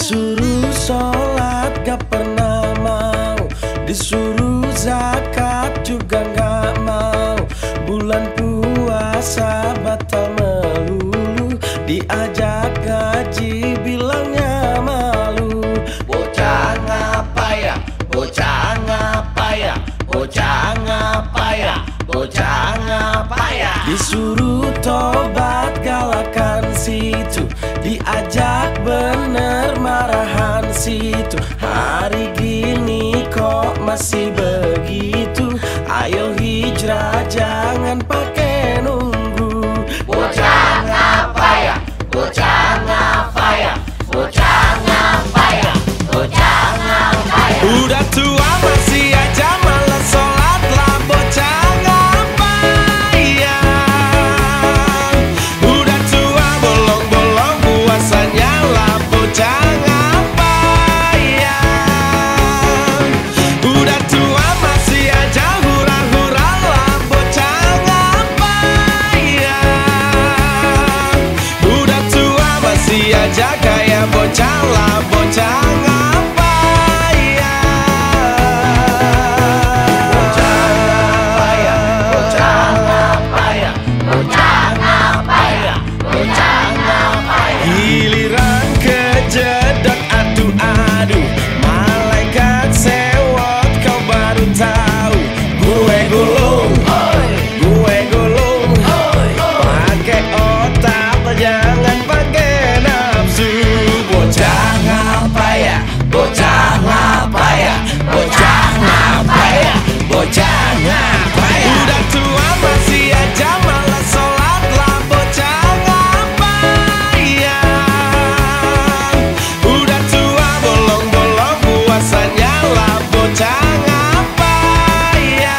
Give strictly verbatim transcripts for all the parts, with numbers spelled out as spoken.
Disuruh sholat gak pernah mau, disuruh zakat juga gak mau. Bulan puasa batal melulu, diajak gaji bilangnya malu. Bocah ngapa ya, bocah ngapa ya, bocah ngapa ya, bocah ngapa ya. Disuruh tobat galakan situ, diajak bener marahan situ. Hari gini kok masih begitu, ayo hijrah jangan pakai nunggu. Bocah ngapa ya, bocah ngapa ya, bocah ngapa ya, bocah ngapa ya. Udah tua masih aja malas sholat lah bocah ngapa ya. Udah tua bolong-bolong puasanya lah bocah ngapa ya. Udah tua masih aja hura-hura lah bocah ngapa ya. Udah tua masih aja kayak bocah lah bocah ngapa ya. Bocah ngapa ya, bocah ngapa ya, bocah ngapa ya, bocah ngapa ya. Giliran kejedot adu-adu, malaikat sewot kau baru tahu. Gue gulung, gue gulung, pakai otak jangan pakai nafsu. Bocah ngapa ya, bocah ngapa ya, bocah ngapa ya, bocah ngapa ya. Udah tua masih aja malas sholat lah bocah ngapa ya. Udah tua bolong-bolong puasanya lah bocah ngapa ya.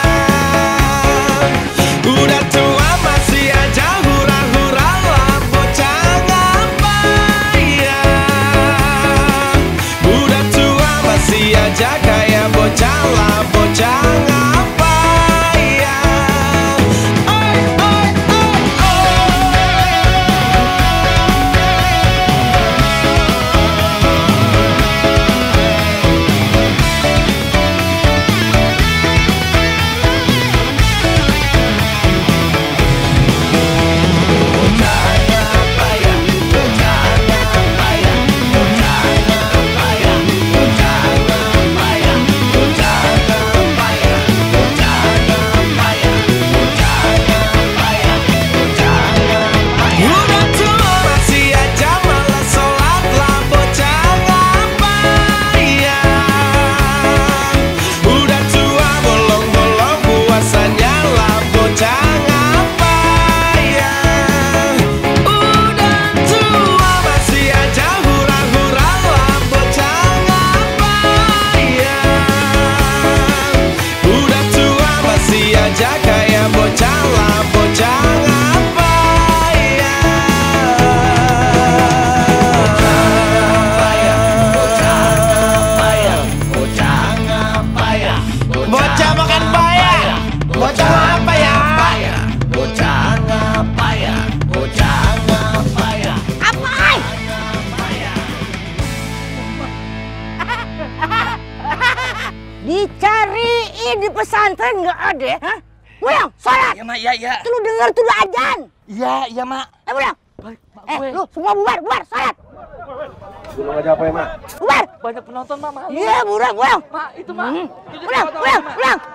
Udah tua masih aja hura-hura lah bocah ngapa ya. Udah tua masih aja kayak bocah lah bocah ngapa ya. Oi, oi, oi, Bocah ngapa ya, bocah ngapa ya, bocah ngapa ya, bocah ngapa ya, bocah ngapa ya, bocah ngapa ya, bocah ngapa ya, bocah ngapa ya. Udah tua masih aja malas sholat lah bocah ngapa ya. Udah tua bolong-bolong puasanya lah bocah ngapa ya. Udah tua masih aja hura-hura lah bocah ngapa ya. Udah tua masih aja kayak bocah lah bocah ngapa ya. Bocah ngapa ya, Bocah makan bayam. Bocah apa ya? bocah ngapa ya, bocah ngapa ya. Apaan? Dicariin di pesantren nggak ada, hah? Buyang, sholat. Ya mak, ya ya. Tuh lu denger tuh udah ajan. Iya, iya mak. Eh Buyang, eh lu semua bubar, bubar, sholat. Belum aja apa ya, Mak? Bubar. Banyak penonton mak. Mak. Iya, bubar, Buyang. Mak, itu mak. Hmm. Itu Buyang, foto, Buyang, Mak. Buyang.